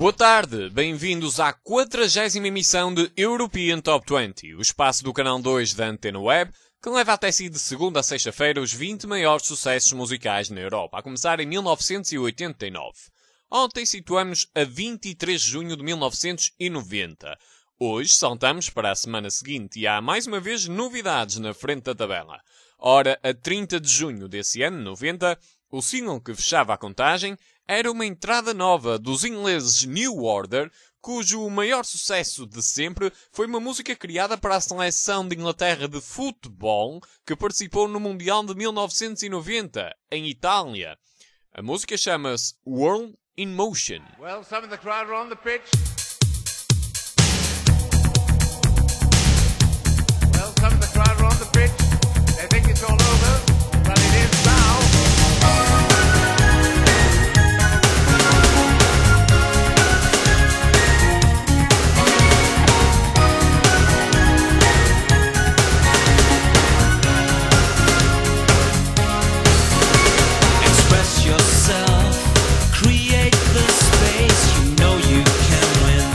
Boa tarde, bem-vindos à 40ª emissão de European Top 20, o espaço do canal 2 da Antena Web, que leva até si de segunda a sexta-feira os 20 maiores sucessos musicais na Europa, a começar em 1989. Ontem situamos a 23 de junho de 1990. Hoje saltamos para a semana seguinte e há mais uma vez novidades na frente da tabela. Ora, a 30 de junho desse ano, 90, o single que fechava a contagem era uma entrada nova dos ingleses New Order, cujo maior sucesso de sempre foi uma música criada para a seleção de Inglaterra de futebol que participou no Mundial de 1990, em Itália. A música chama-se World in Motion. Well, some of the crowd are on the pitch. Well, some of the crowd are on the pitch. They think it's all over, but it is now. Express yourself, create the space, you know you can win.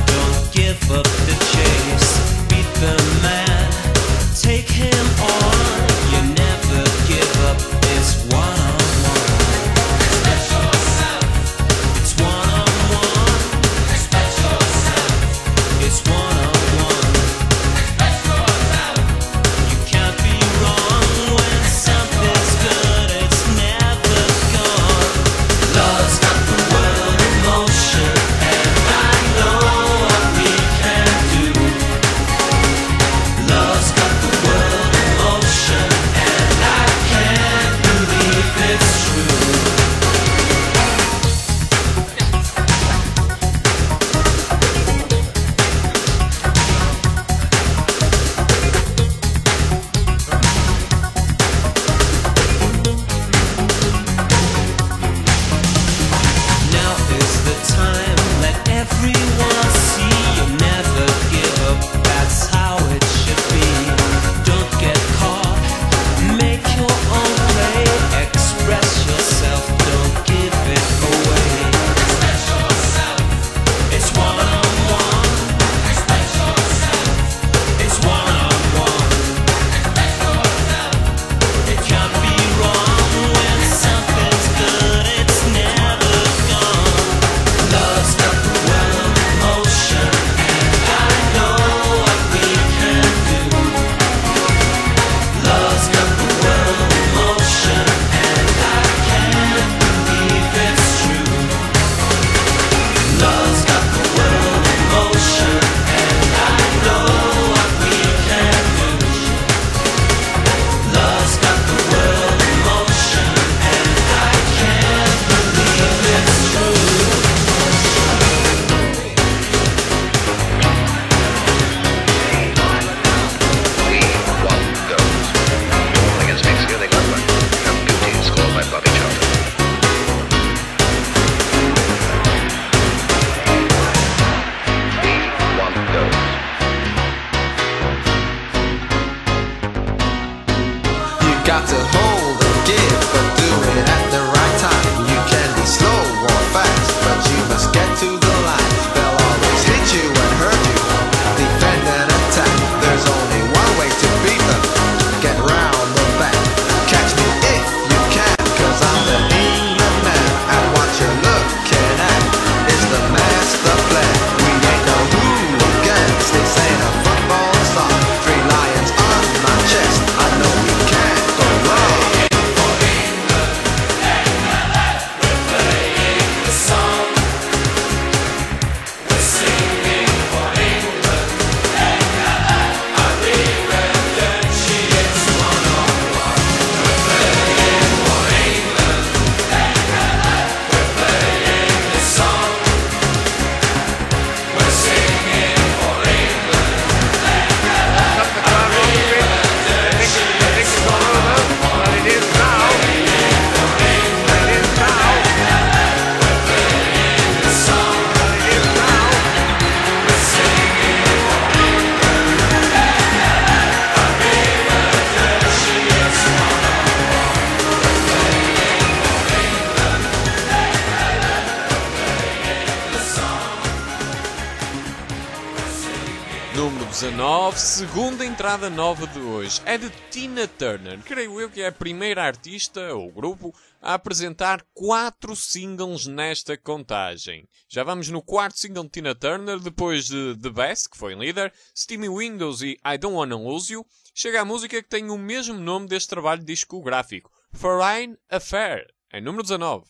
9, segunda entrada nova de hoje. É de Tina Turner. Creio eu que é a primeira artista, ou grupo, a apresentar 4 singles nesta contagem. Já vamos no 4º single de Tina Turner, depois de The Best, que foi líder, Steamy Windows e I Don't Wanna Lose You, chega a música que tem o mesmo nome deste trabalho discográfico, Foreign Affair, em número 19.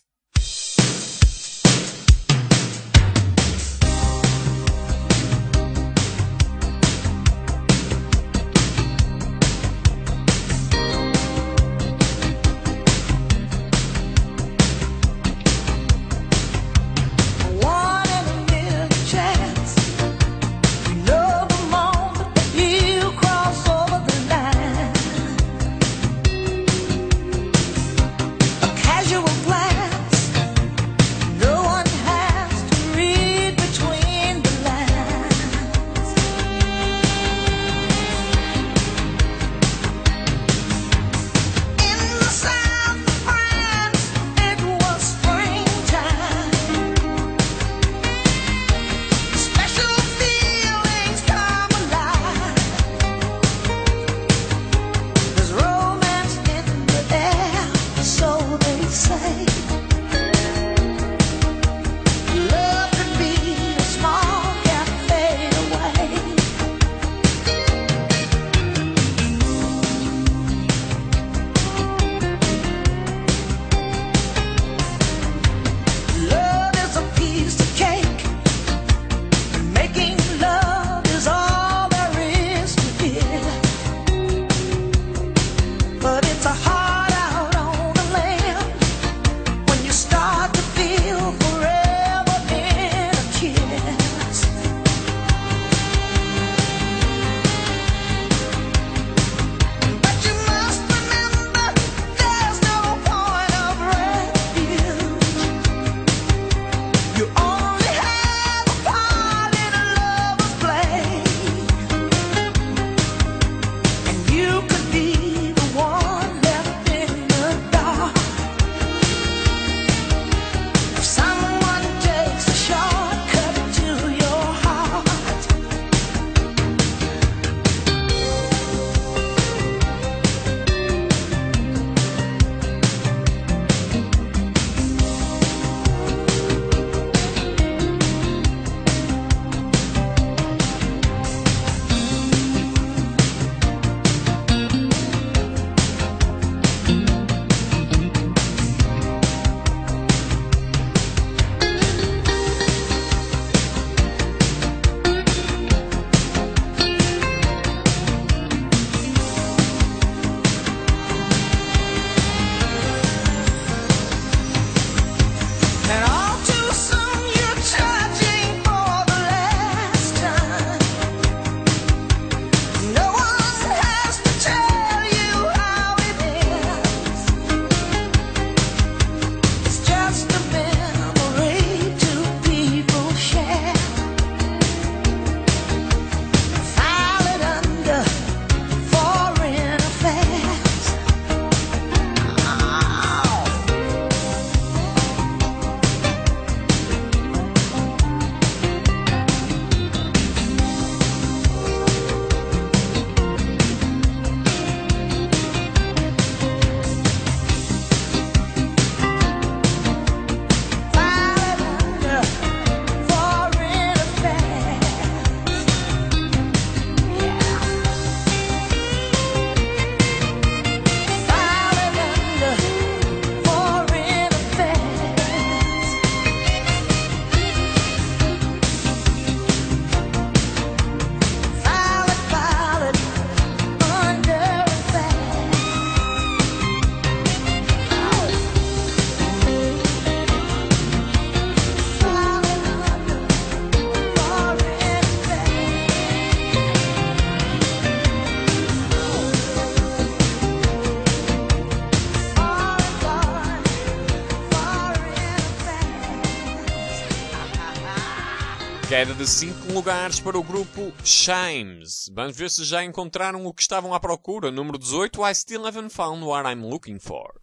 Queda de 5 lugares para o grupo Chimes. Vamos ver se já encontraram o que estavam à procura. Número 18, I Still Haven't Found What I'm Looking For.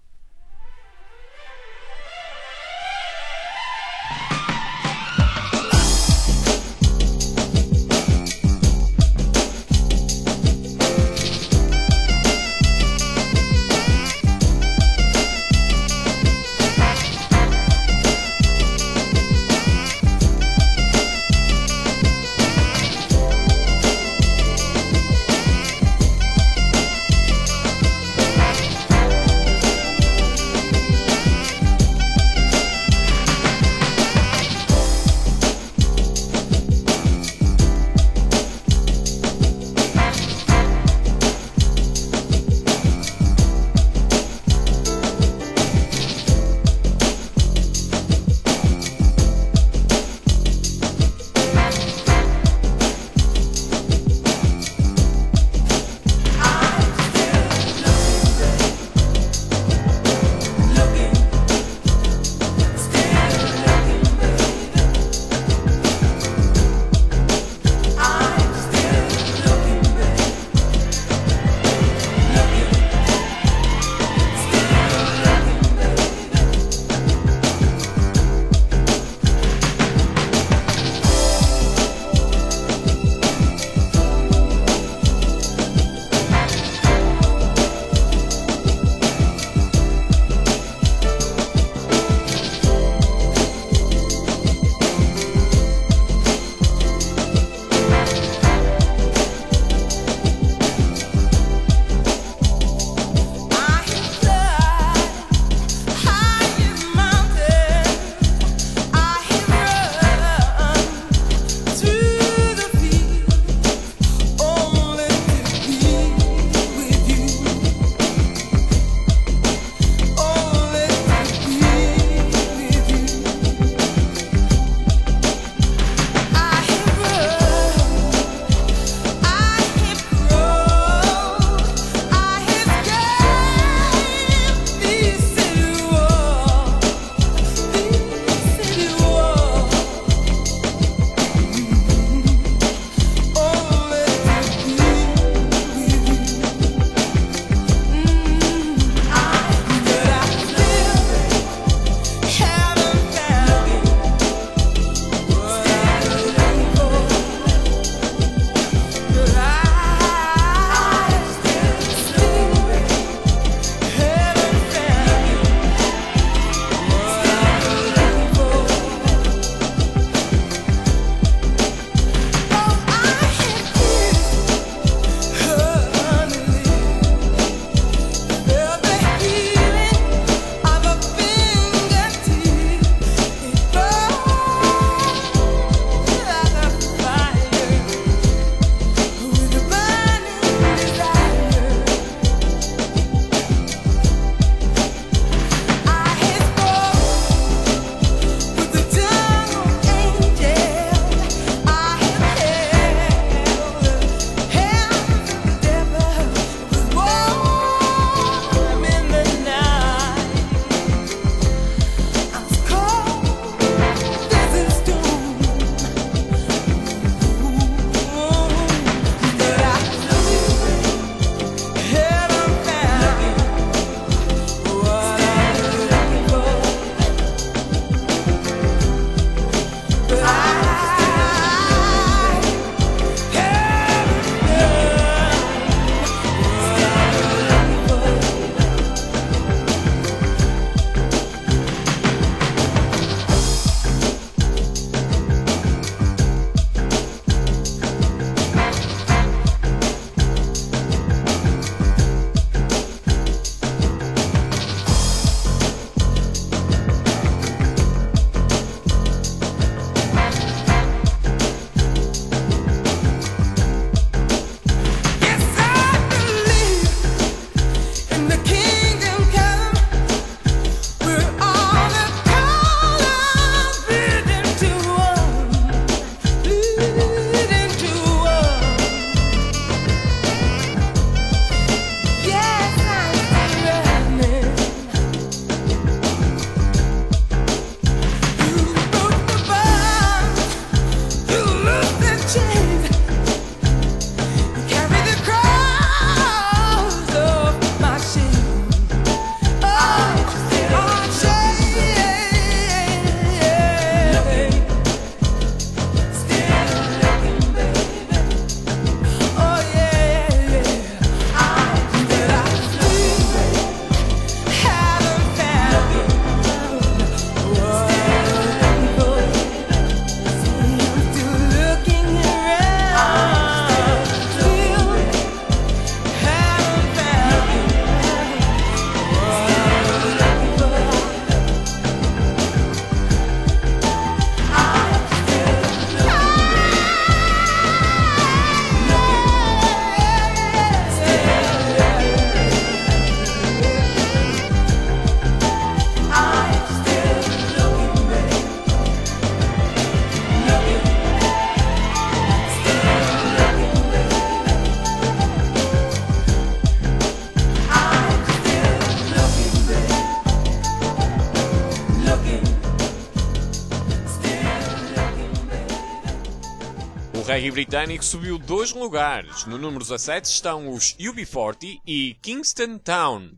reggae britânico subiu 2 lugares. No número 17 estão os UB40 e Kingston Town.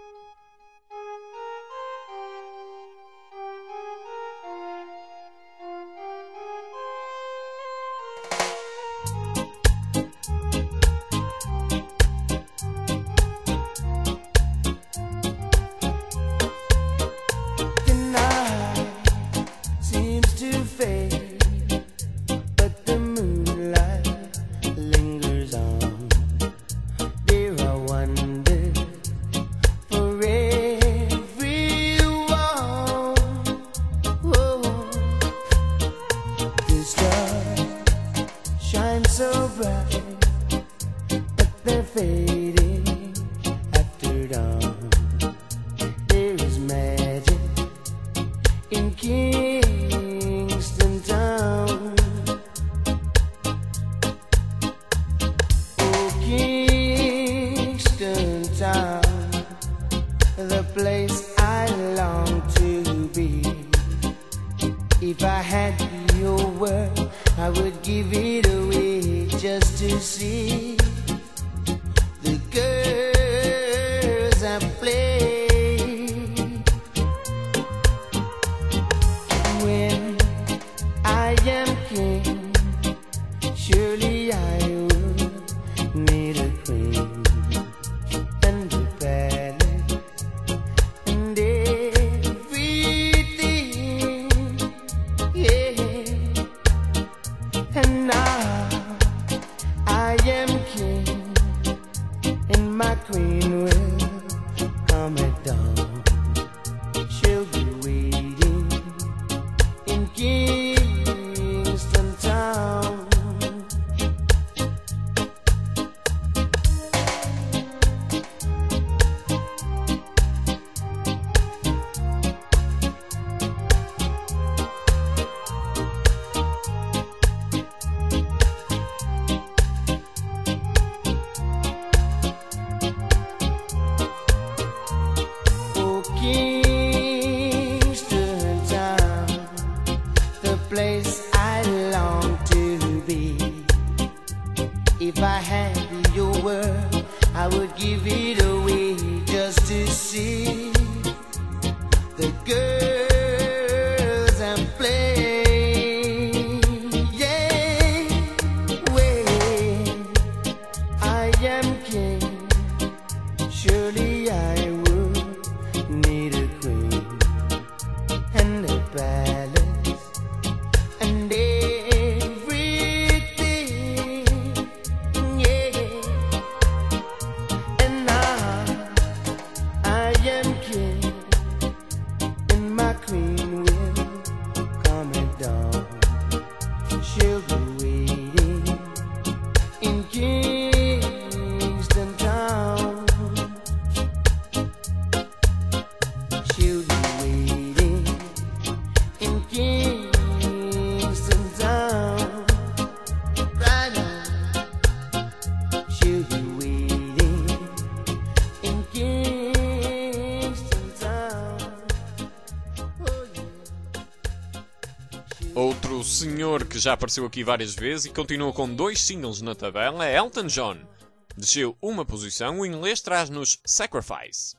Outro senhor que já apareceu aqui várias vezes e continua com 2 singles na tabela é Elton John. Desceu uma posição, o inglês traz-nos Sacrifice.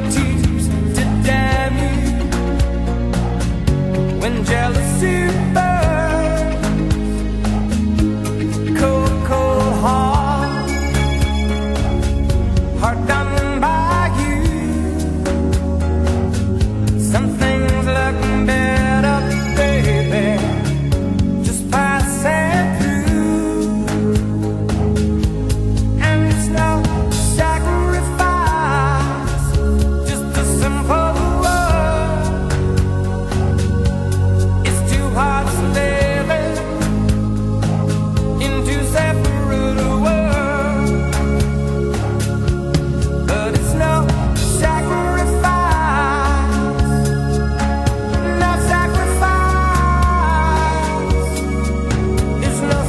tears to damn you. When jealousy burns, cold, cold heart done by you. Some things look better, baby, just pass it through. And it's no sacrifice, just a simple word. It's two hearts living in two separate worlds. But it's no sacrifice, no sacrifice. It's no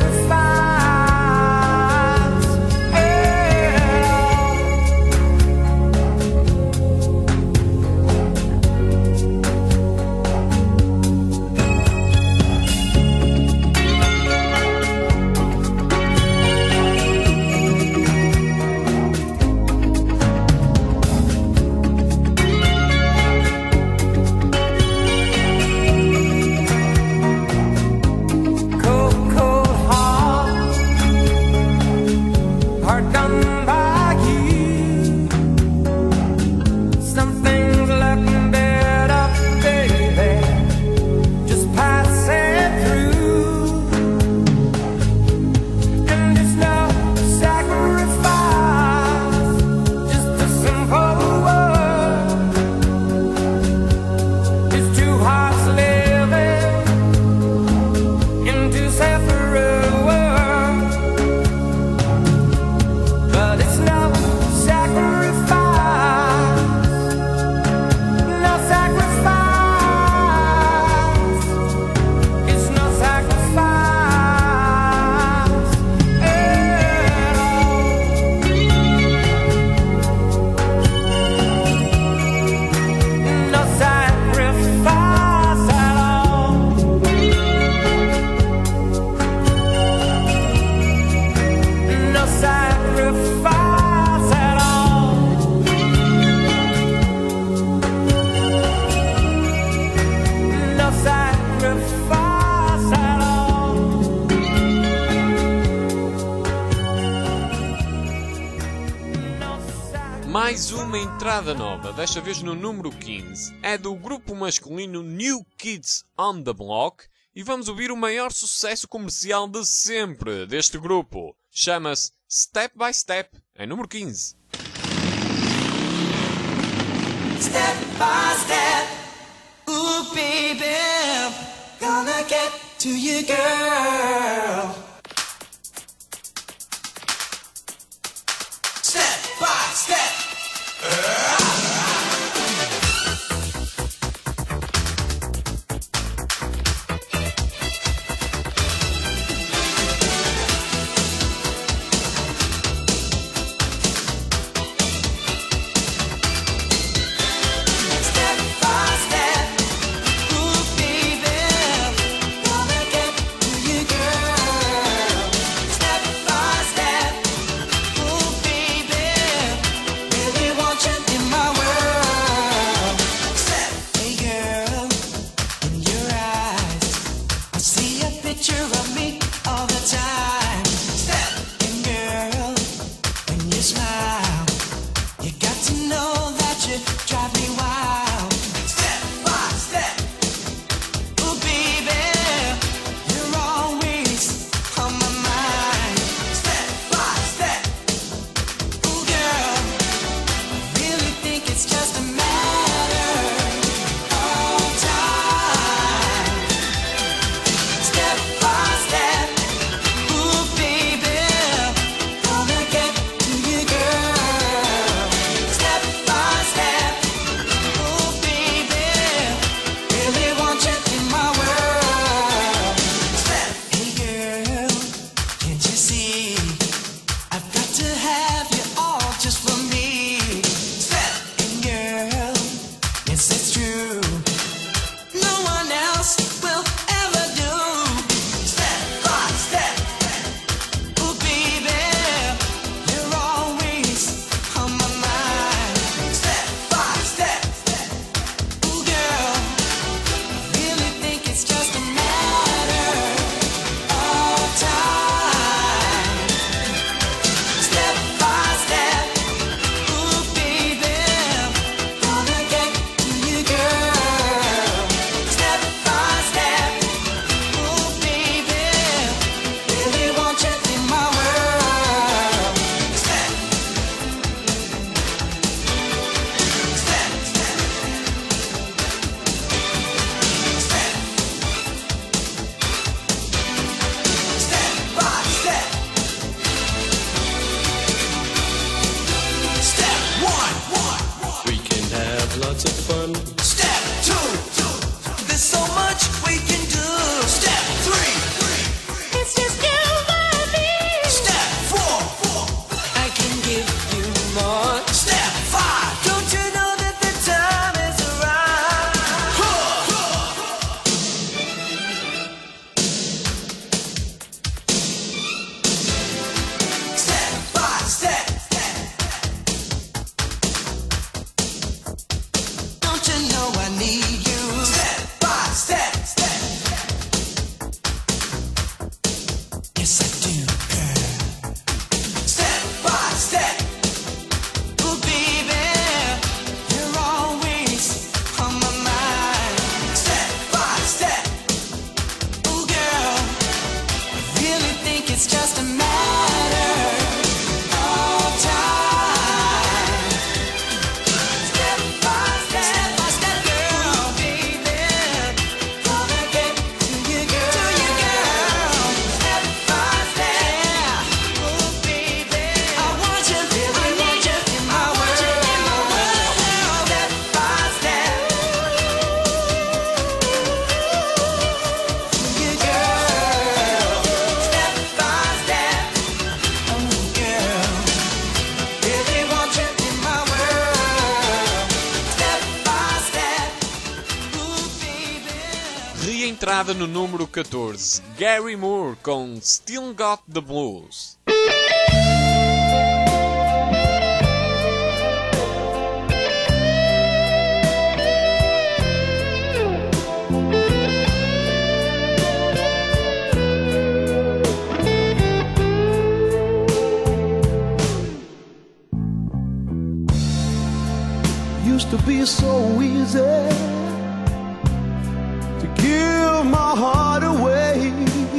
sacrifice at all. Cold, cold heart done by you. Some things look better, baby, just pass it through. And it's no sacrifice, just a simple word. It's two hearts living in two separate worlds. But it's no sacrifice, no sacrifice. It's no sacrifice at all. No sacrifice at all. No sacrifice at all. No sacrifice at all. No sacrifice. Mais uma entrada nova, desta vez no número 15. É do grupo masculino New Kids on the Block e vamos ouvir o maior sucesso comercial de sempre deste grupo. Chama-se Step by Step, em número 15. Step by step, ooh baby, gonna get to you, girl. Step by step. Step by step, ooh baby, gonna get to you, girl. entrada no número 14, Gary Moore com Still Got the Blues. Used to be so easy to give my heart away,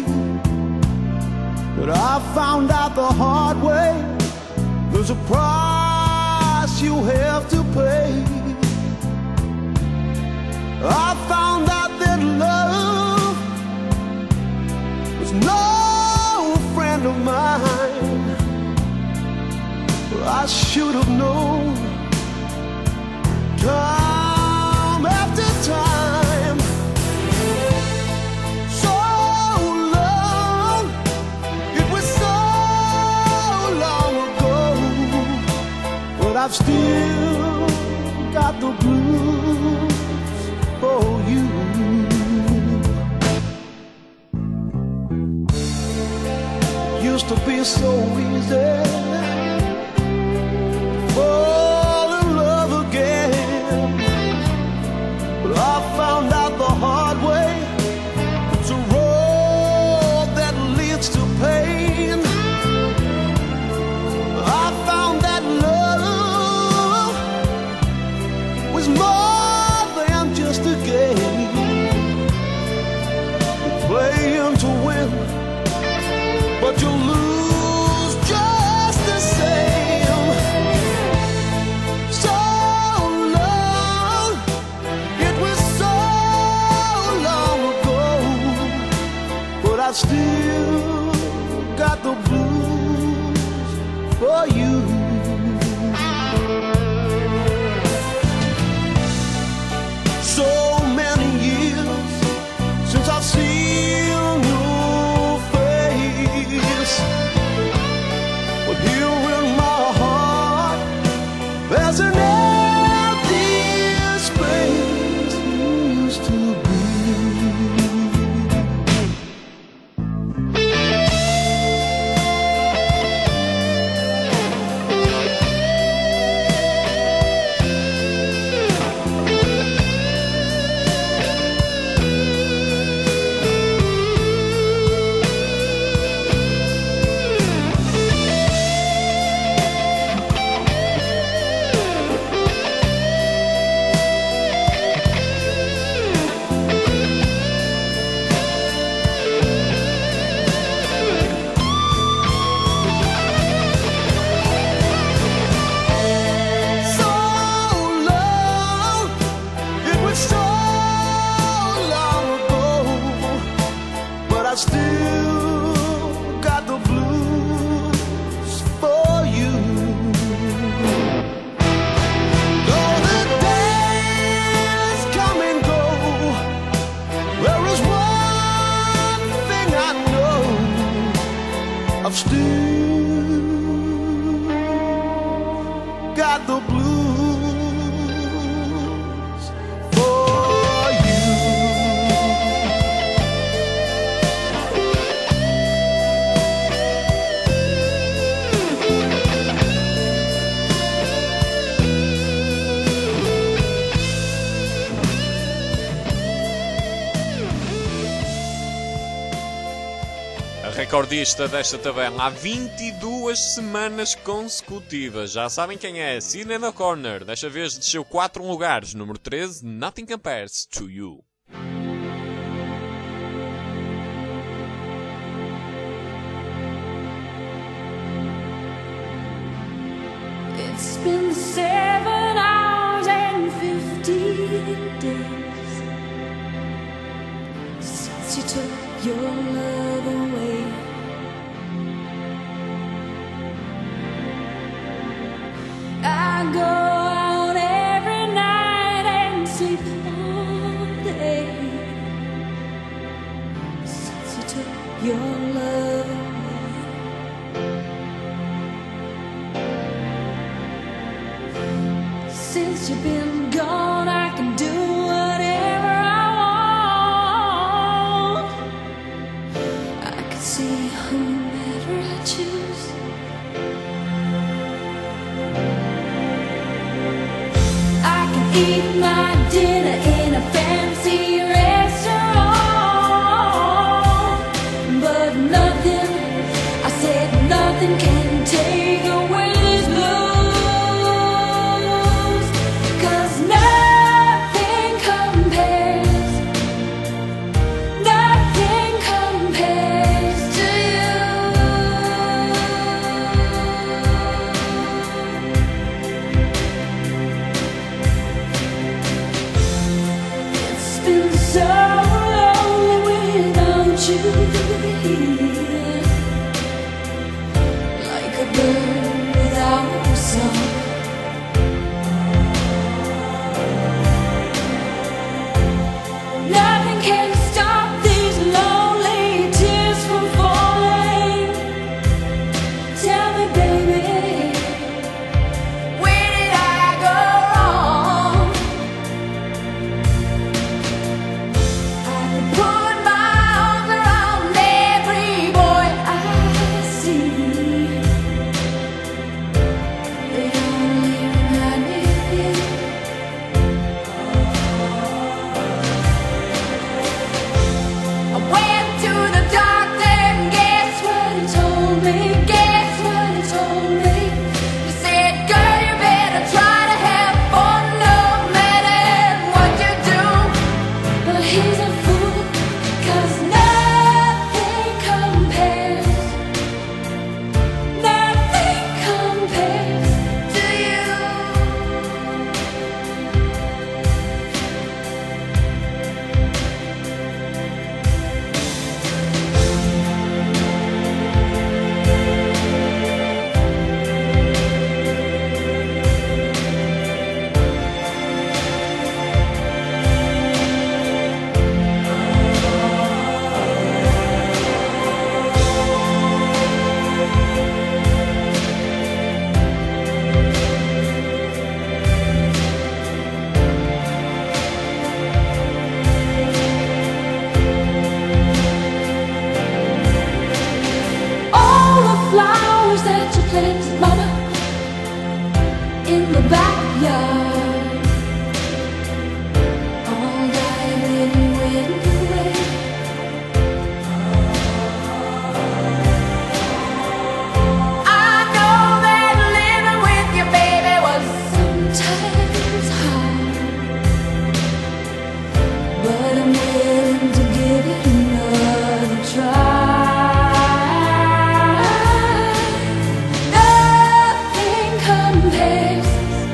but I found out the hard way there's a price you have to pay. I found out that love was no friend of mine. I should have known time after time. So long, it was so long ago, but I've still got the blues for you. Used to be so easy fall in love again, but I found out the hard way it's a road that leads to pain. I found that love was more than just a game. You're playing to win, but you lose just the same. So long, it was so long ago, but I still got the blues for you. So many years since I've seen your face, but here in my heart there's an empty space used to be. I still got the blues for you. Though the days come and go, there is one thing I know, I've still got the blues for you. Recordista desta tabela há 22 semanas consecutivas. Já sabem quem é, Sina na Corner. Desta vez desceu 4 lugares. Número 13, Nothing Compares to You. It's been 7 hours and 15 days since you took your love away. I go out every night and sleep all day since you took your love away. Since you've been gone, I can do whatever I eat my dinner in a fancy restaurant, but nothing, I said nothing can take away these blues, 'cause nothing compares to you. It's been so lonely without you here, like a bird without a song. Nothing can stop these lonely tears from falling. Tell me, baby, where did I go wrong? I could put my arms around every boy I see. They only remind me of you. I went to the doctor and guess what he told me? Guess what he told me? He said, girl, you better try to have fun no matter what you do. But he's a fool, 'cause nothing compares to you. All the flowers that you planted, mama, in the backyard, all died when you went away. I know that living with your baby was sometimes hard, but I'm willing to give it another try. Nothing compares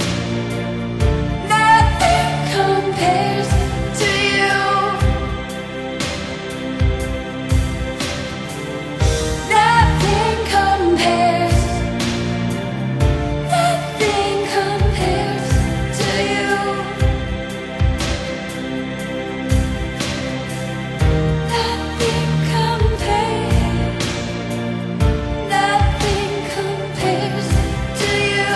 to you. Nothing compares to you. Nothing compares to you.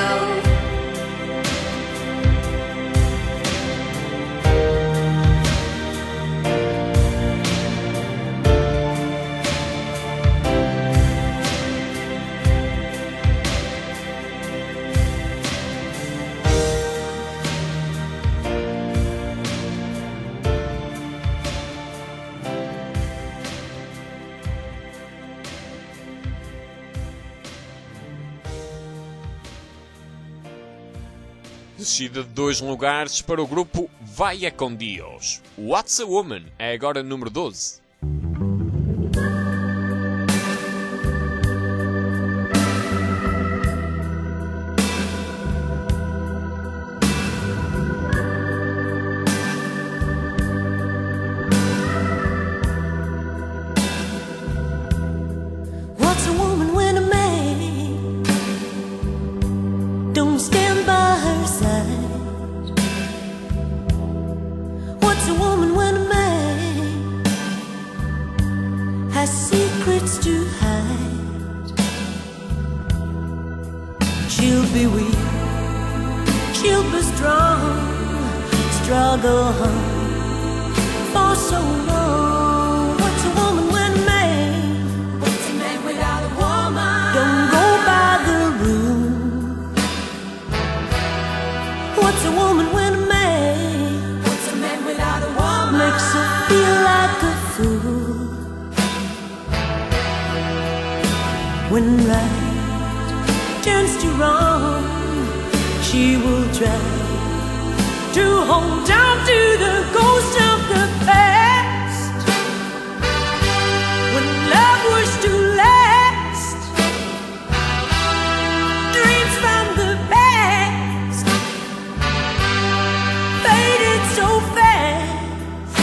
Descida de 2 lugares para o grupo Vaya con Dios. What's a Woman é agora número 12. What's a woman when a man don't stand by her side? What's a woman when a man has secrets to hide? She'll be weak, she'll be strong, struggle on for so long. What's a woman when a man? What's a man without a woman? Don't go by the rules. What's a woman when a man makes her feel like a fool. When right turns to wrong, she will try to hold on to the ghost of the past. When love was to last, dreams from the past faded so fast.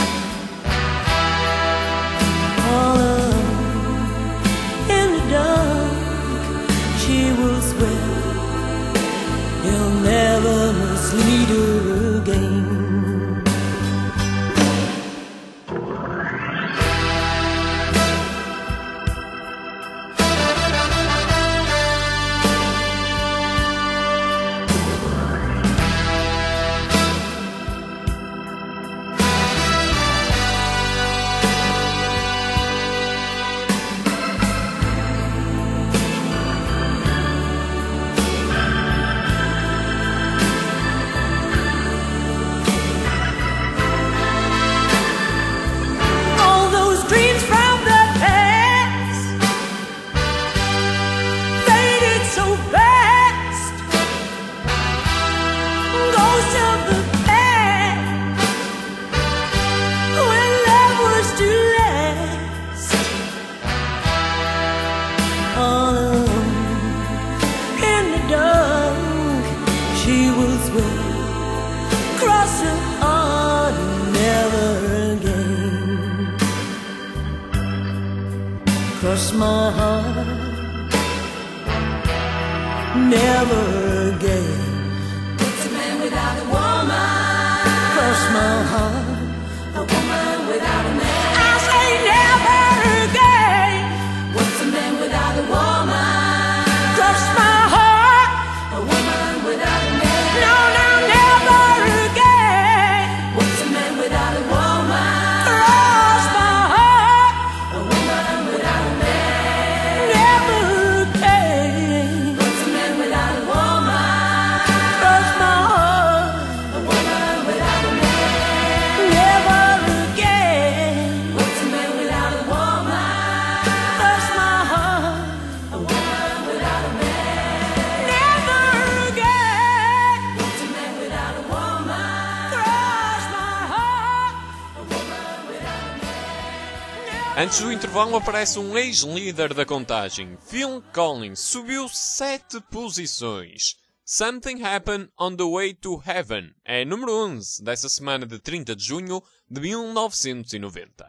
All alone in the dark, she will swear he'll never mislead her again. Cross my heart, never again. What's a man without a woman? Cross my heart, A woman without a man. I say never again. What's a man without a woman? Cross my heart, A woman without a man. no, no, never again. What's a man without a woman? Cross my heart, A woman without a man. never again. What's a man without a woman? Cross my heart, A woman without a man. never again. What's a man without a woman? Cross my heart, A woman without a man. never again. What's a man without a woman? Cross my heart, A woman without a man. Antes do intervalo aparece um ex-líder da contagem. Phil Collins subiu 7 posições. Something Happened on the Way to Heaven é número 11 dessa semana de 30 de junho de 1990.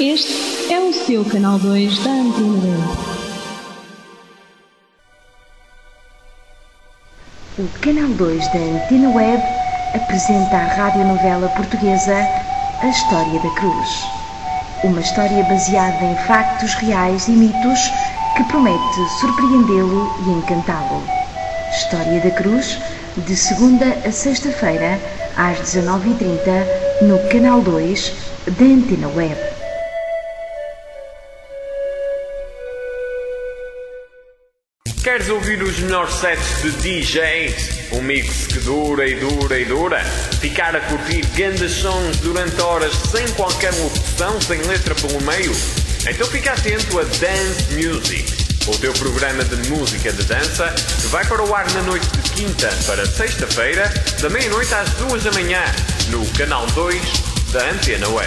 Este é o seu canal 2 da Antena 2. O Canal 2 da Antena Web apresenta a radionovela portuguesa A História da Cruz. Uma história baseada em factos reais e mitos que promete surpreendê-lo e encantá-lo. História da Cruz, de segunda a sexta-feira, às 19h30, no Canal 2 da Antena Web. Queres ouvir os melhores sets de DJs? Um mix que dura e dura e dura? Ficar a curtir grandes sons durante horas sem qualquer locução, sem letra pelo meio? Então fica atento a Dance Music, o teu programa de música de dança, que vai para o ar na noite de quinta para sexta-feira, da meia-noite às 2 da manhã, no Canal 2 da Antena Web.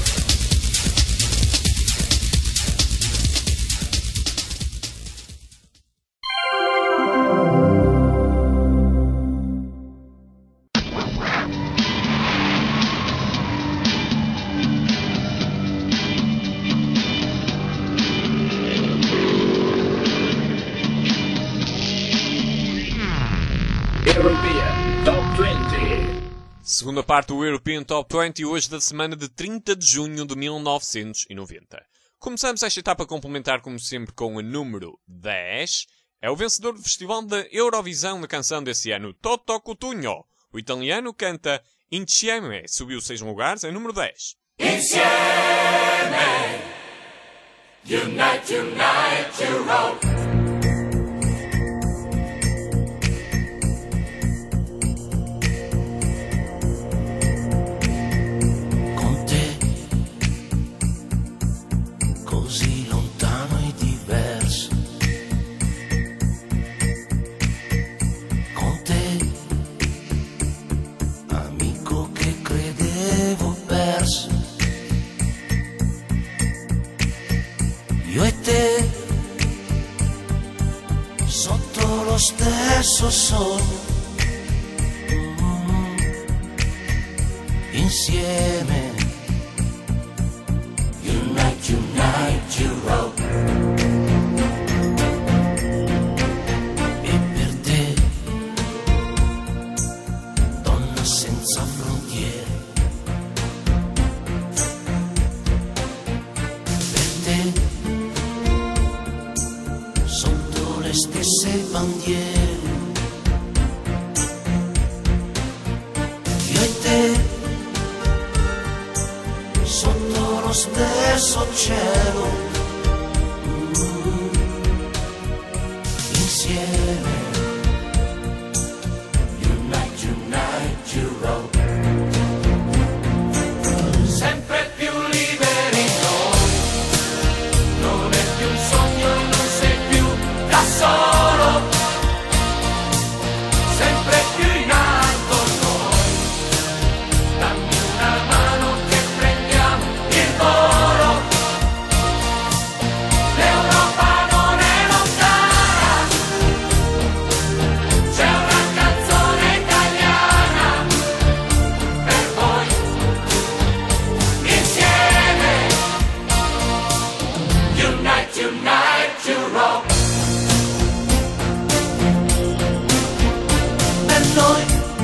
Segunda parte do European Top 20, hoje da semana de 30 de junho de 1990. Começamos esta etapa a complementar, como sempre, com o número 10. É o vencedor do Festival da Eurovisão da canção desse ano, Toto Cutugno. O italiano canta Insieme, subiu 6 lugares, em número 10. Insieme, unite, unite, Europe. Io e te, sotto lo stesso sole, insieme, unite, unite, Europe. E per te, donna senza frontiere, stesse bandiere, io e te, sotto lo stesso cielo, insieme, unite, unite, Europe. Sempre più liberi noi, non è più un sogno, non sei più da solo, sempre più in alto noi, dammi una mano che prendiamo il volo, l'Europa non è lontana, c'è una canzone italiana per voi, insieme, unite, unite, Europe. Noi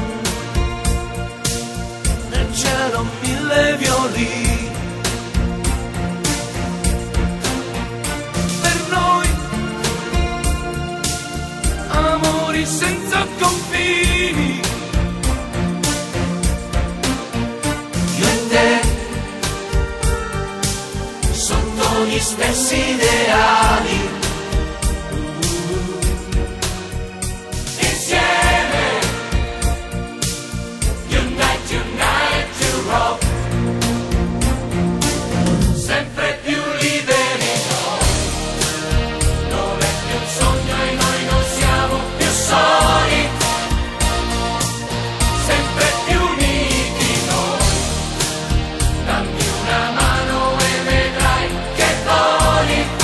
nel cielo 1000 violini, per noi amori senza confini, io e te sotto gli stessi ideali, sempre più liberi noi, non è più un sogno e noi non siamo più soli, sempre più uniti noi, dammi una mano e vedrai che voli.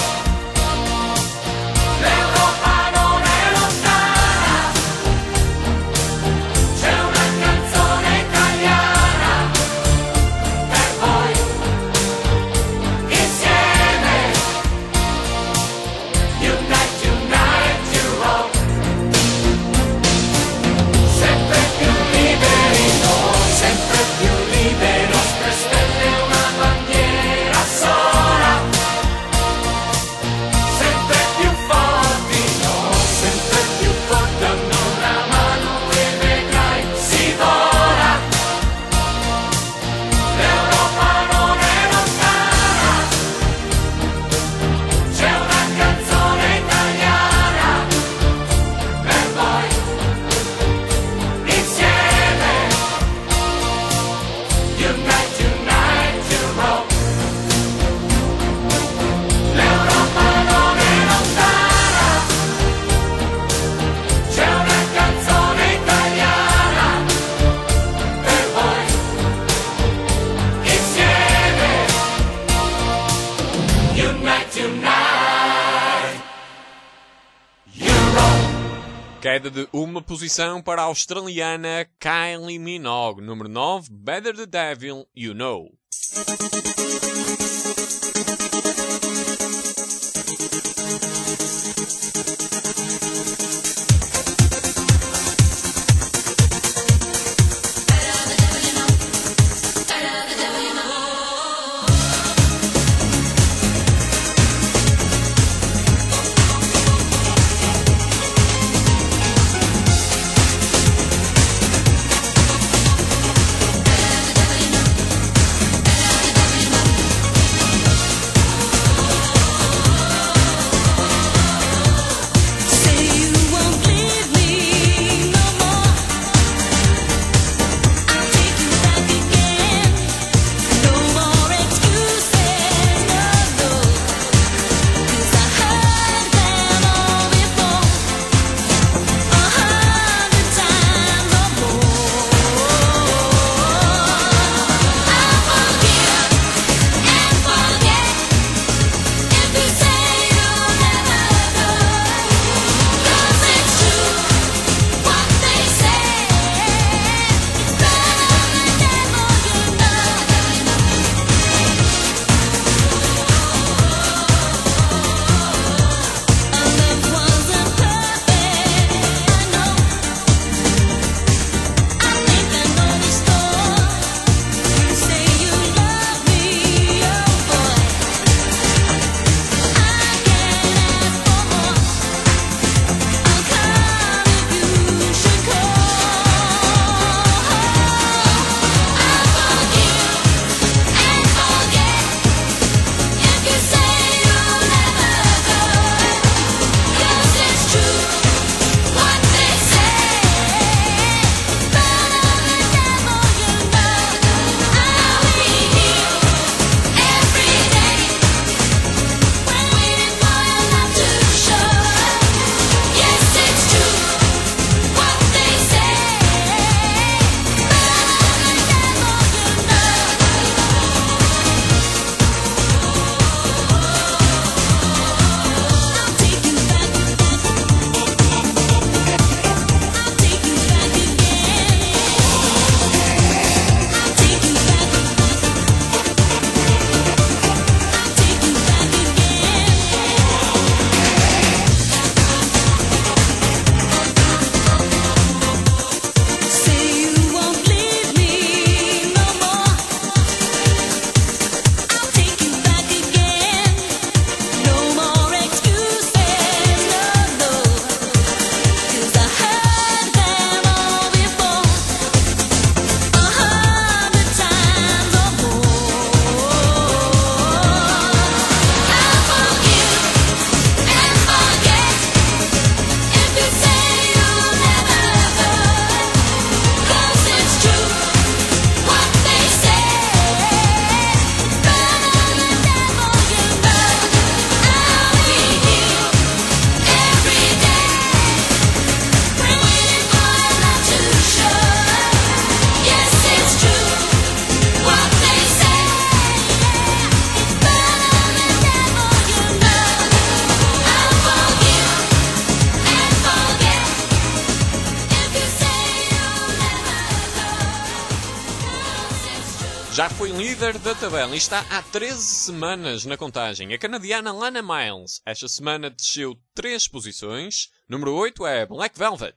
Queda de uma posição para a australiana Kylie Minogue, número 9, Better the Devil You Know. Já foi líder da tabela e está há 13 semanas na contagem. A canadiana Lana Miles, esta semana desceu 3 posições. Número 8 é Black Velvet.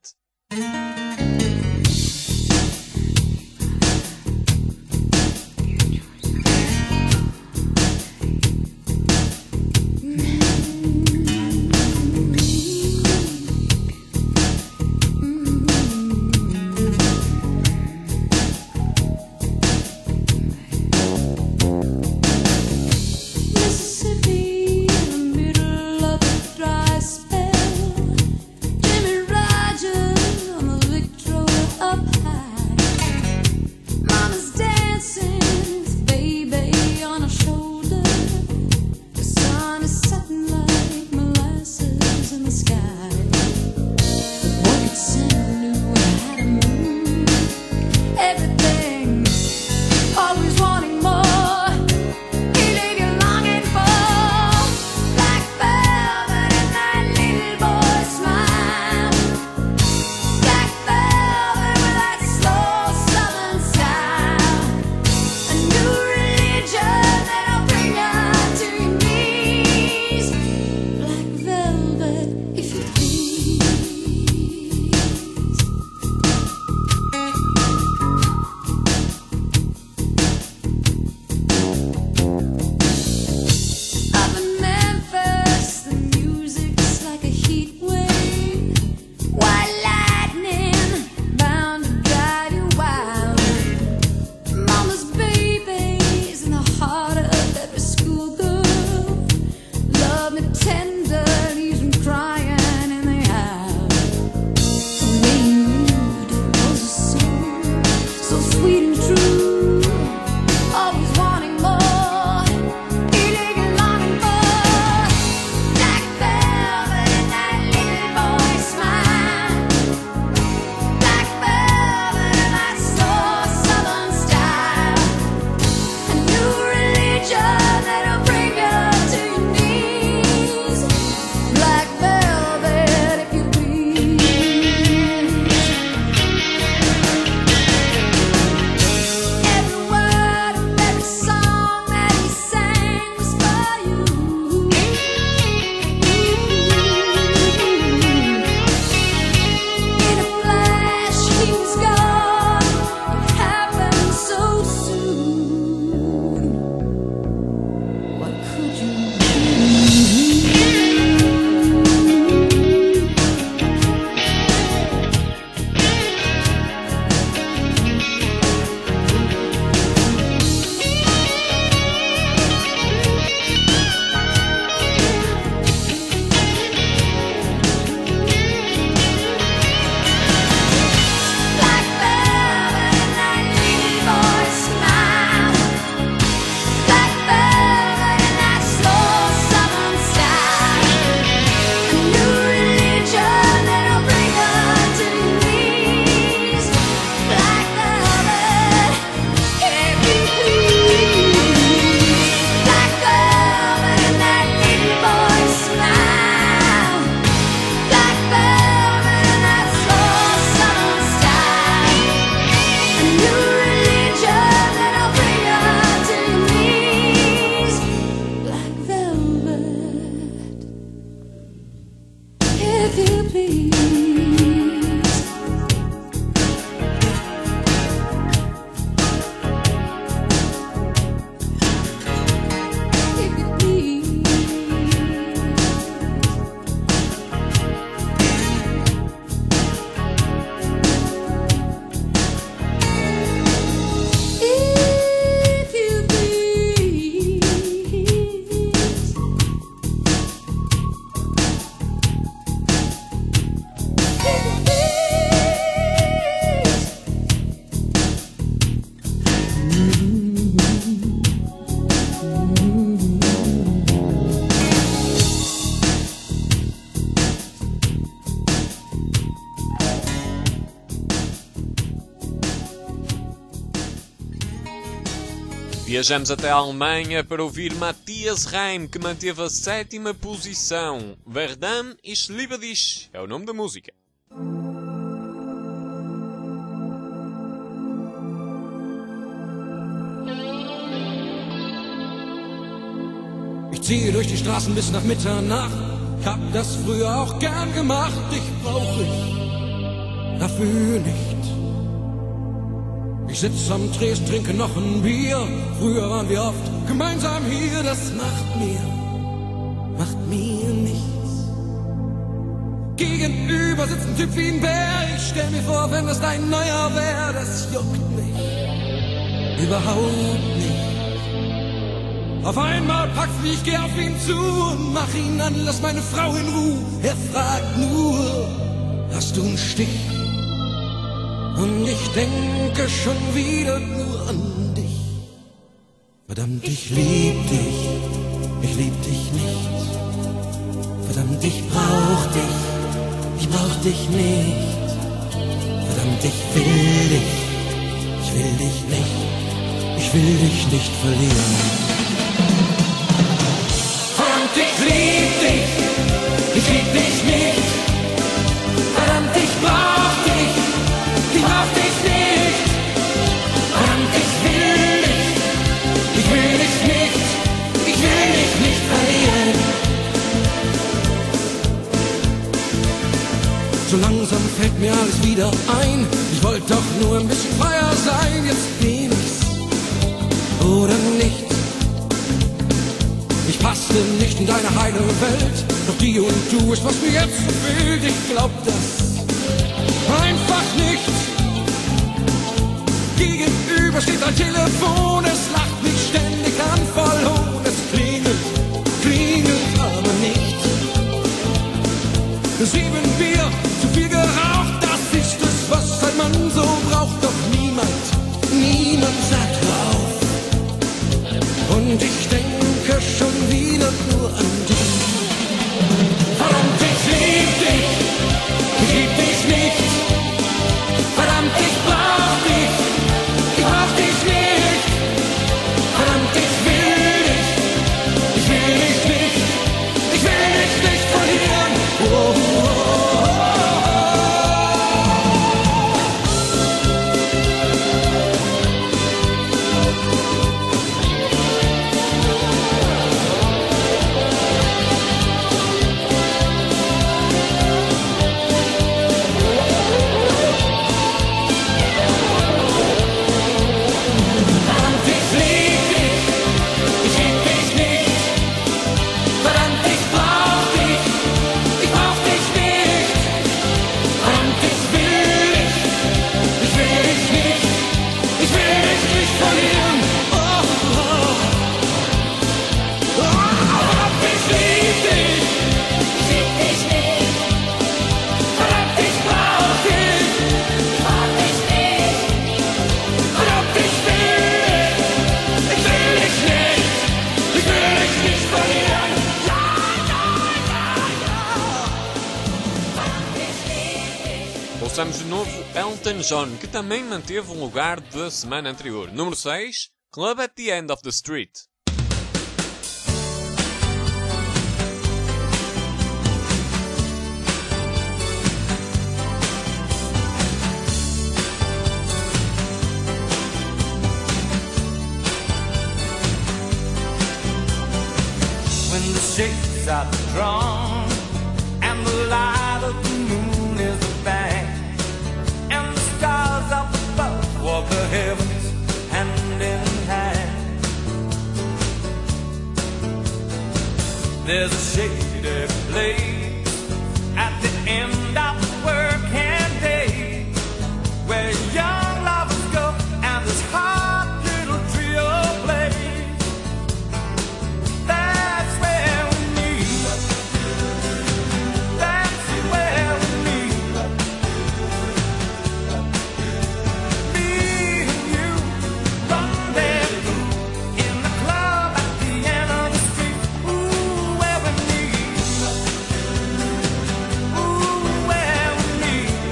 Mississippi, in the middle of a dry spell. Jimmy Rogers on the if you please. If you please. If you please. Viajamos até a Alemanha para ouvir Matthias Reim, que manteve a 7ª posição. Verdam ich liebe dich é o nome da música. Ich ziehe durch die Straßen bis nach Mitternacht. Ich hab das früher auch gern gemacht. Dich brauch ich dafür nicht. Ich sitz am Tresen, trinke noch ein Bier. Früher waren wir oft gemeinsam hier. Das macht mir nichts. Gegenüber sitzt ein Typ wie ein Bär. Ich stell mir vor, wenn das dein neuer wär. Das juckt mich überhaupt nicht. Auf einmal packt's mich, ich geh auf ihn zu und mach ihn an, lass meine Frau in Ruhe. Er fragt nur, hast du einen Stich? Und ich denke schon wieder nur an dich. Verdammt, ich lieb dich nicht. Verdammt, ich brauch dich nicht. Verdammt, ich will dich nicht. Ich will dich nicht verlieren. Verdammt, ich lieb dich nicht. Verdammt, ich brauch dich nicht. Verdammt, ich will dich nicht verlieren. So langsam fällt mir alles wieder ein. Ich wollte doch nur ein bisschen freier sein. Jetzt bin ich's oder nicht. Ich passte nicht in deine heile Welt. Doch die und du ist, was mir jetzt so fehlt. Ich glaub das einfach nicht. Gegenüber steht ein Telefon. Es lacht mich ständig an, voll hohn. Es klingelt aber nicht. 7 Bier, zu viel geraucht. Das ist es, was ein Mann so braucht. Doch niemand sagt auf. Und ich denke schon wieder nur an dich. Verdammt, ich lieb dich nicht. Verdammt, ich brauch dich nicht. Verdammt, ich will dich nicht verlieren. Oh, oh, oh. Ouçamos de novo Elton John, que também manteve um lugar da semana anterior. Número 6, Club at the End of the Street. When the shades are drawn and the light of There's a shady place at the end of the working day where young lovers go and this hot little trio plays. That's where we meet. That's where we meet. Me and you rendezvous in the club at the end of the street. Ooh, where we meet. Ooh, where we meet.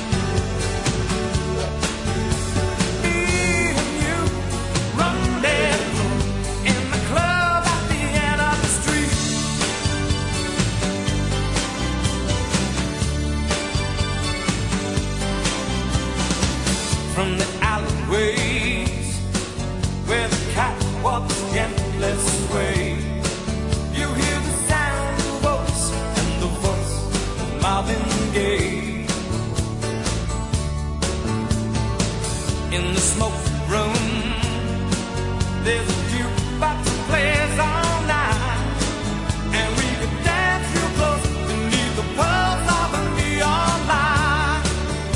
Me and you rendezvous in the club at the end of the street. From the alleyways where the catwalks gently sway, you hear the sound of voice and the voice of Marvin Gaye. In the smoking room, there's a jukebox that plays all night, and we could dance real close beneath the pulse of a neon light.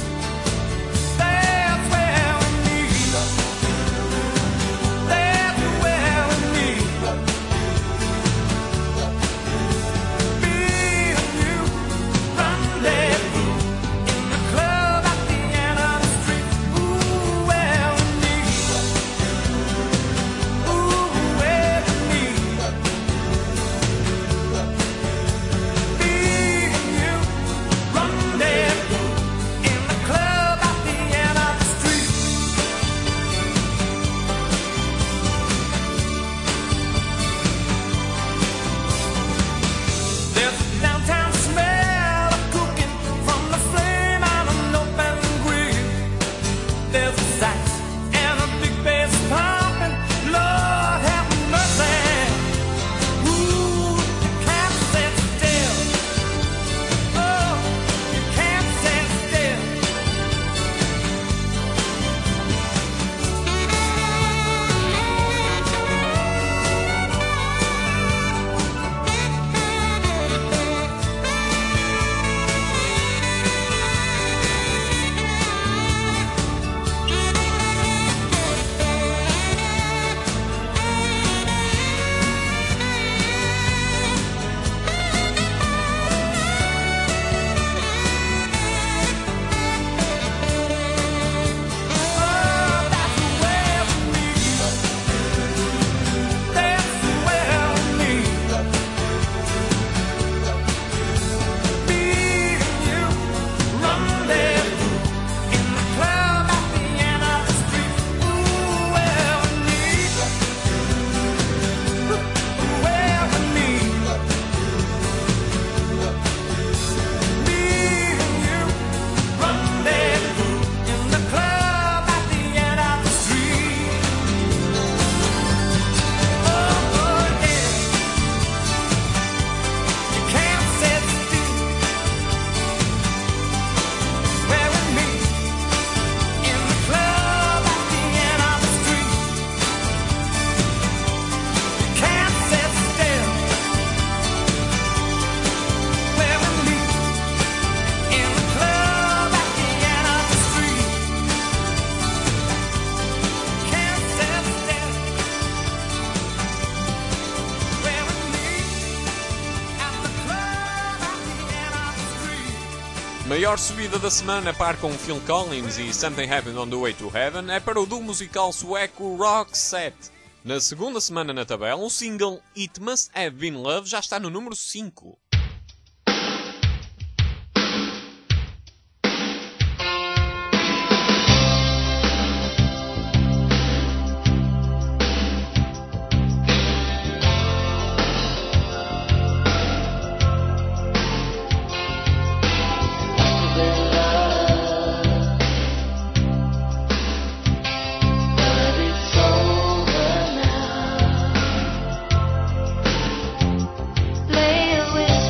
That's where we meet. That's where we meet. Me and you rendezvous in the club at the end of the street. Ooh, where we meet. Ooh, where we meet. Me and you rendezvous in the club at the end of the street. There's a downtown smell of cooking from the flame on an open grill. There's a sax and a big bass pumping. Lord have mercy. Ooh, you can't sit still. Oh, you can't sit still. Maior subida da semana, a par com Phil Collins e Something Happened on the Way to Heaven, é para o duo musical sueco Roxette. Na segunda semana na tabela, o single It Must Have Been Love já está no número 5. Play with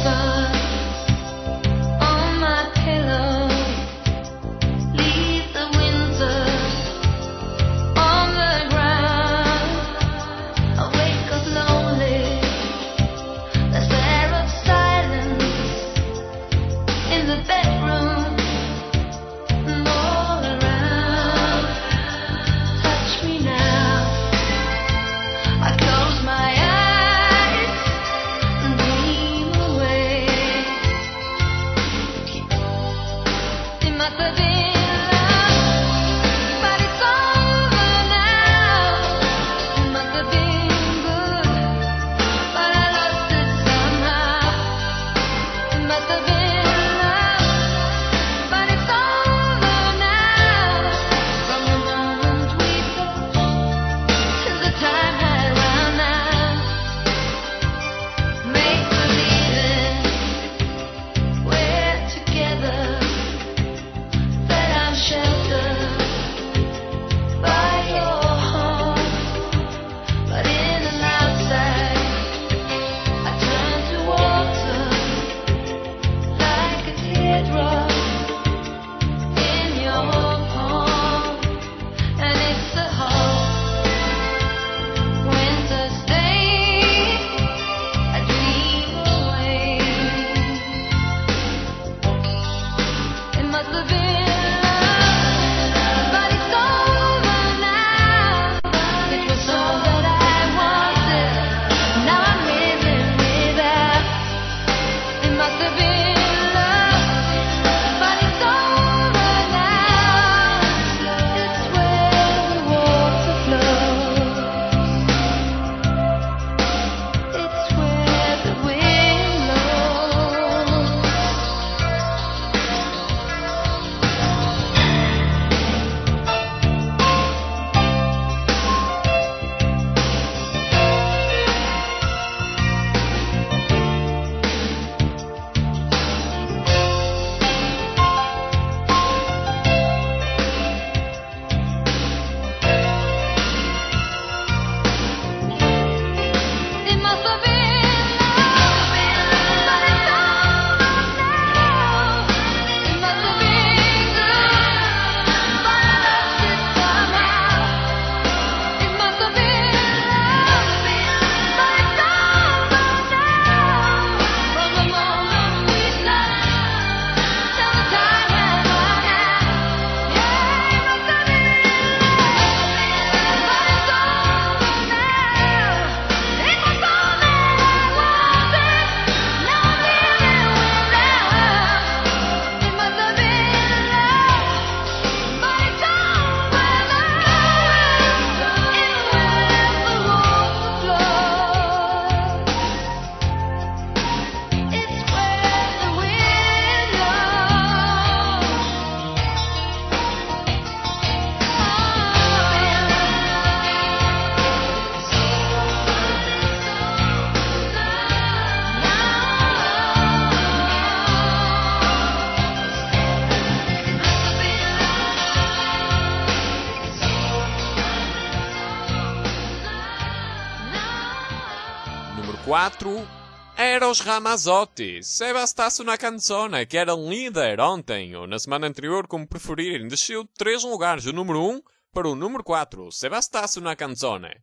Número 4. Eros Ramazzotti, Se bastasse una canzone, que era líder ontem ou na semana anterior, como preferirem. Desceu 3 lugares do número 1 para o número 4. Se bastasse una canzone.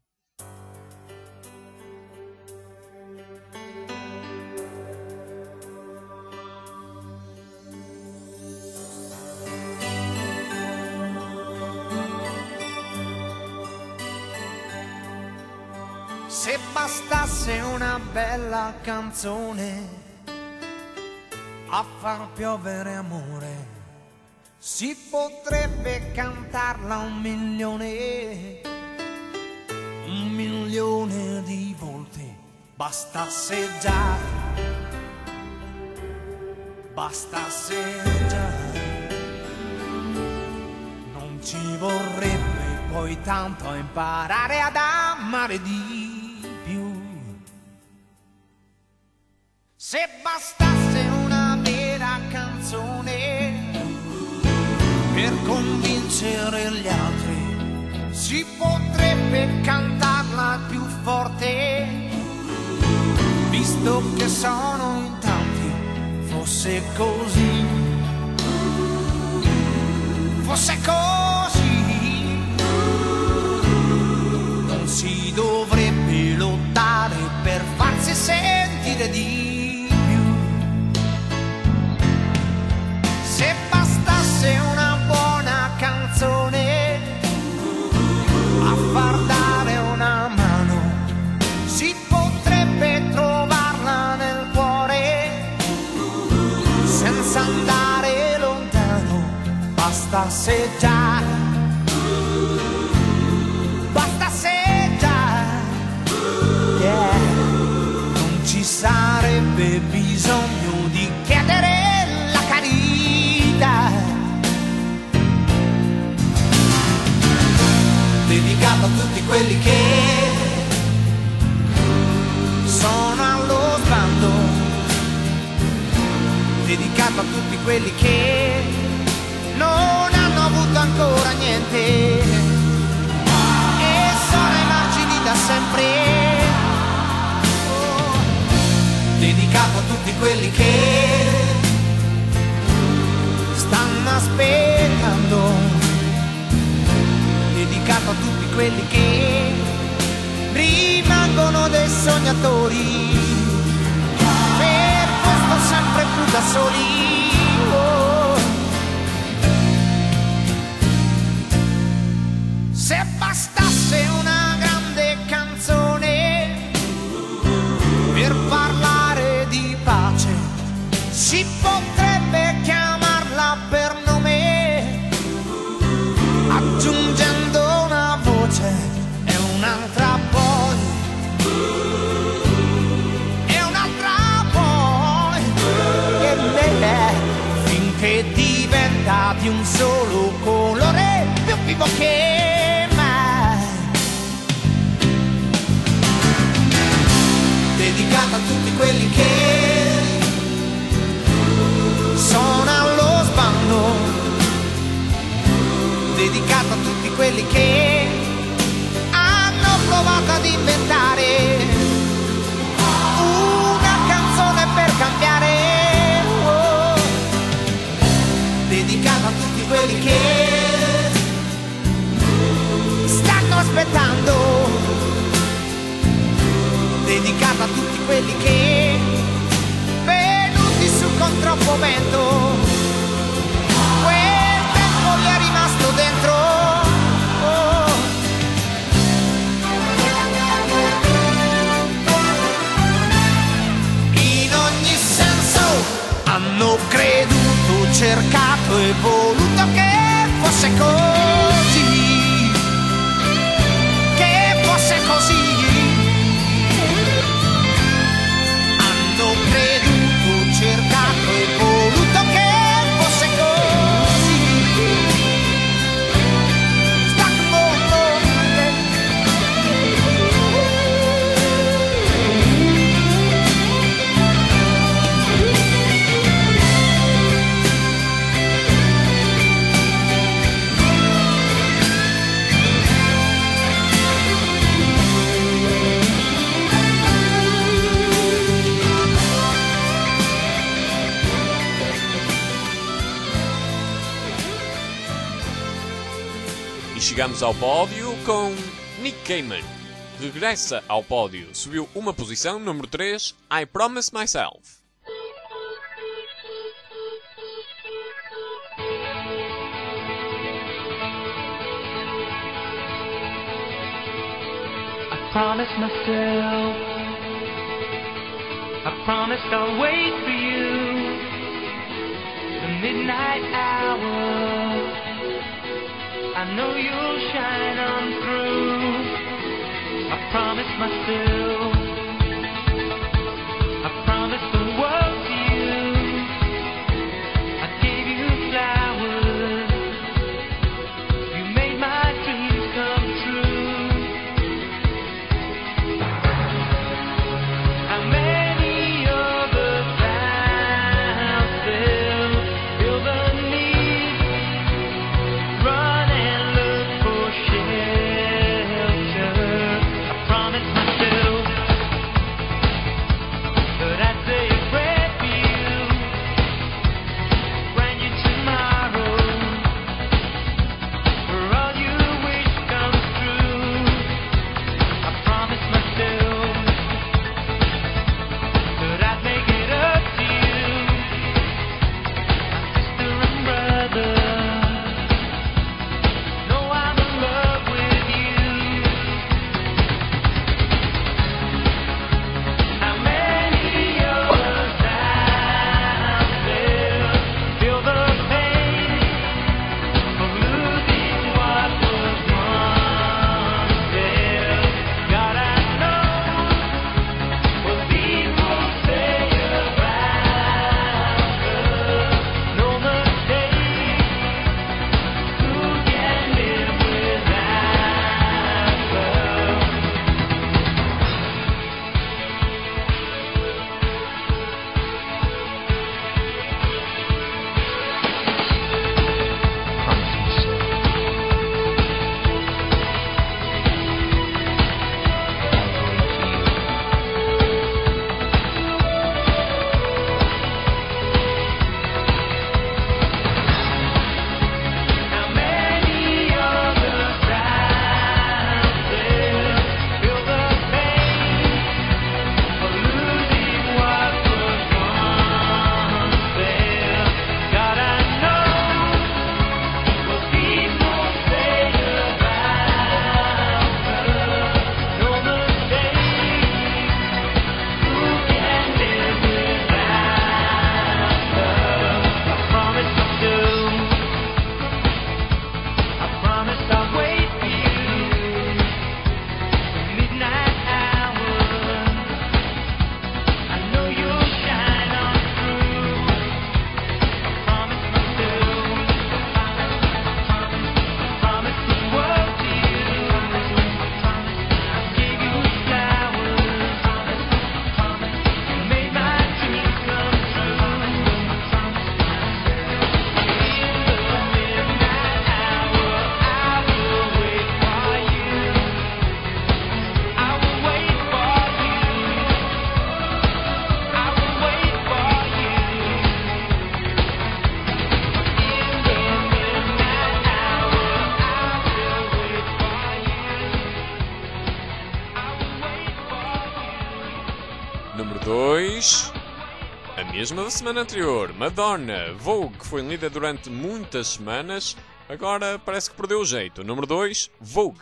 Se bastasse una bella canzone a far piovere amore, si potrebbe cantarla 1.000.000 di volte. Bastasse già non ci vorrebbe poi tanto a imparare ad amare di più. Se bastasse una vera canzone per convincere gli altri, si potrebbe cantarla più forte, visto che sono in tanti. Fosse così, non si dovrebbe lottare per farsi sentire di più. Se bastasse una buona canzone a far dare una mano, si potrebbe trovarla nel cuore senza andare lontano. Bastasse già, yeah. Non ci sarebbe bisogno di che dedicato a tutti quelli che non hanno avuto ancora niente e sono ai margini da sempre. Oh, dedicato a tutti quelli che stanno aspettando, dedicato a tutti quelli che rimangono dei sognatori, per questo sempre più da soli. Oh. Se bastasse una grande canzone per parlare di pace, si potrebbe chiamarla per nome, aggiungendo una voce e un'altra poi, e un'altra poi, e finché diventa di un solo colore, più vivo che mai. Dedicato a tutti quelli che sono allo sbando, dedicato a tutti quelli che hanno provato ad inventare una canzone per cambiare. Oh. Dedicato a tutti quelli che stanno aspettando, dedicato a tutti quelli che venuti su con troppo vento, quel tempo gli è rimasto dentro. Oh. In ogni senso hanno creduto, cercato e voluto che fosse così, che fosse così. Hanno creduto, cercato e voluto che fosse così. E chegamos ao pódio com Nick Cayman. Regressa ao pódio, subiu uma posição, número 3, I Promise Myself. Promised myself, I promised I'll wait for you, the midnight hour, I know you'll shine on through. I promised myself, I promised the world to you, I gave you flowers, you made my dreams come true. How many other clouds will fill the need? Run and look for shelter. I promised myself. mesma da semana anterior, Madonna, Vogue, que foi líder durante muitas semanas, agora parece que perdeu o jeito. Número 2, Vogue.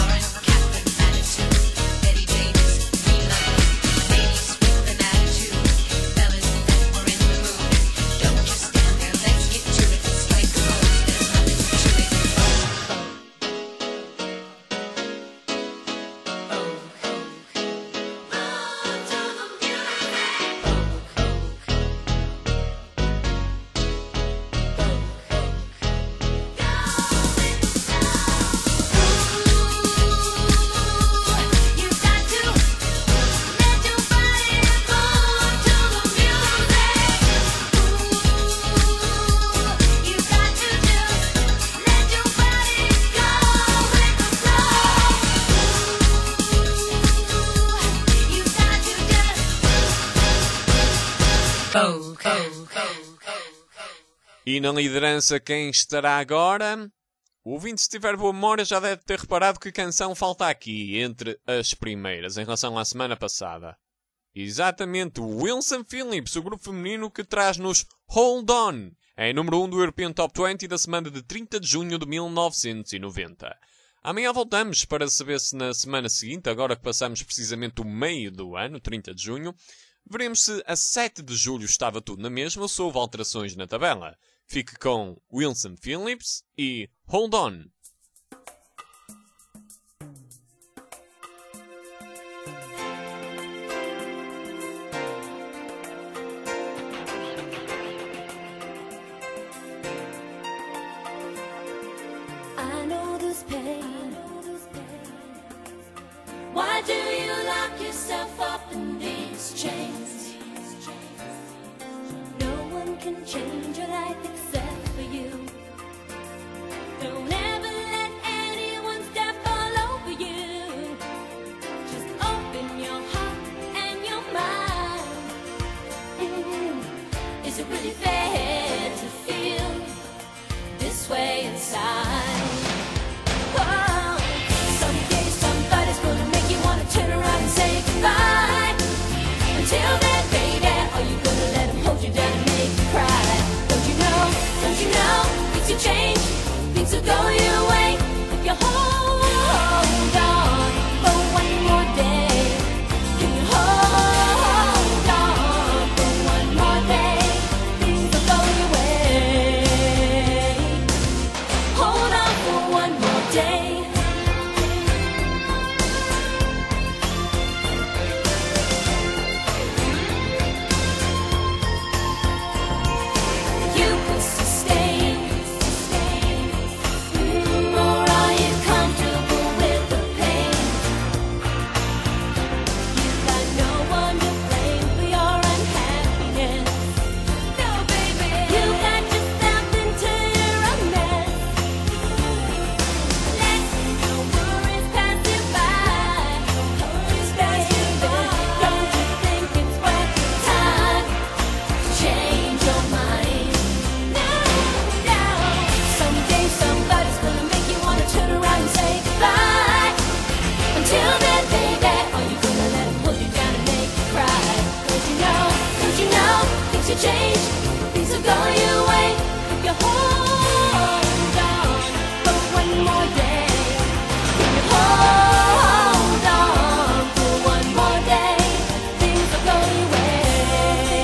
Attitude. E na liderança quem estará agora? O ouvinte, se tiver boa memória, já deve ter reparado que canção falta aqui, entre as primeiras, em relação à semana passada. Exatamente, o Wilson Phillips, o grupo feminino que traz-nos Hold On, é número 1 do European Top 20 da semana de 30 de junho de 1990. Amanhã voltamos para saber se na semana seguinte, agora que passamos precisamente o meio do ano, 30 de junho, veremos se a 7 de julho estava tudo na mesma ou se houve alterações na tabela. Fique com Wilson Phillips e Hold On. I know this pain. Why do you lock yourself up in these chains? No one can change your life except for you. Don't ever let anyone step all over you. Just open your heart and your mind. Is it really fair to feel this way inside? Oh, someday somebody's gonna make you wanna turn around and say goodbye. Until then, baby, are you gonna let him hold you down and make you cry? Don't you know, things will change, things will go your way if you hold on for one more day. Can you hold on for one more day? Things will go your way. Hold on for one more day. You can sustain, or are you comfortable with the pain? You got no one to blame for your unhappiness. No, baby, you got yourself into a mess. Let your worries pass you by. Don't you think it's worth your time to change your mind? No. Someday somebody's gonna make you wanna turn around and say goodbye. Until then, baby, are you gonna let him hold you down and make you cry? Don't you know, things will change, things will go your way if you hold on for one more day. If you hold on for one more day, things will go your way.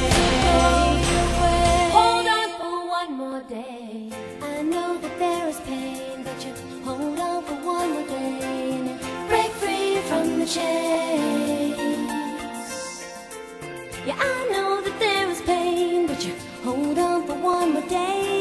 Hold on for one more day. I know that there is pain, but you hold on for one more day and you break free from the chains. Yeah, I know that there is pain, but you hold on for one more day.